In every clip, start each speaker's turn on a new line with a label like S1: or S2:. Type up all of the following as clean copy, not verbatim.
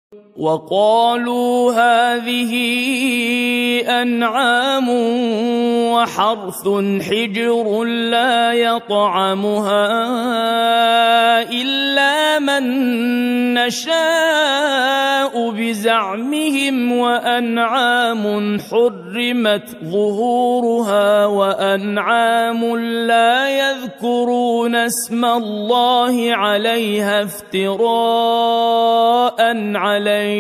S1: وقالوا هذه أنعام وحرث حجر لا يطعمها إلا من نشاء بزعمهم وأنعام حرمت ظهورها وأنعام لا يذكرون اسم الله عليها افتراء عليه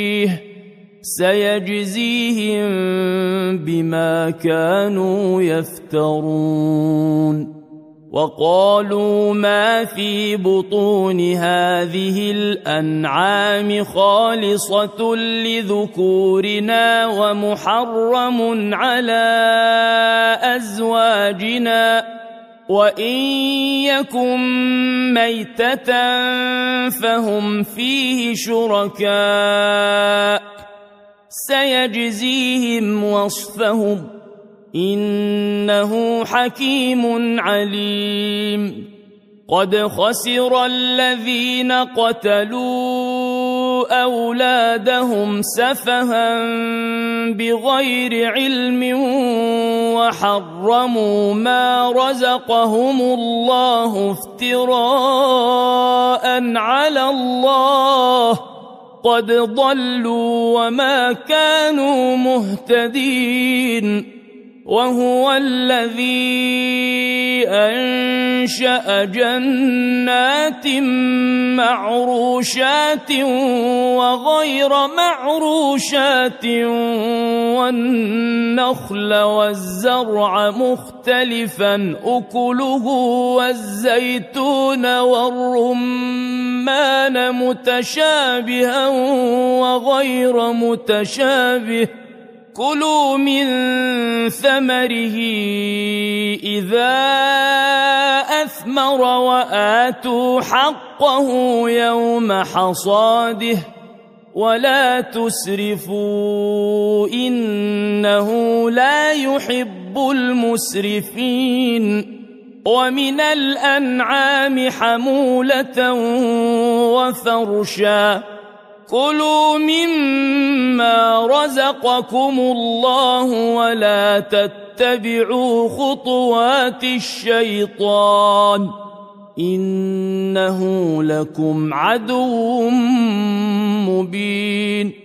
S1: سيجزيهم بما كانوا يفترون. وقالوا ما في بطون هذه الأنعام خالصة لذكورنا ومحرم على أزواجنا وإن يكن ميتة فهم فيه شركاء سيجزيهم وصفهم إنه حكيم عليم. قد خسر الذين قتلوا أولادهم سفها بغير علم وحرموا ما رزقهم الله افتراء على الله قد ضلوا وما كانوا مهتدين. وهو الذي أنشأ جنات معروشات وغير معروشات والنخل والزرع مختلفا أكله والزيتون والرمان متشابها وغير متشابه كلوا من ثمره إذا أثمر وآتوا حقه يوم حصاده ولا تسرفوا إنه لا يحب المسرفين. ومن الأنعام حمولة وفرشا كلوا مما رزقكم الله ولا تتبعوا خطوات الشيطان إنه لكم عدو مبين.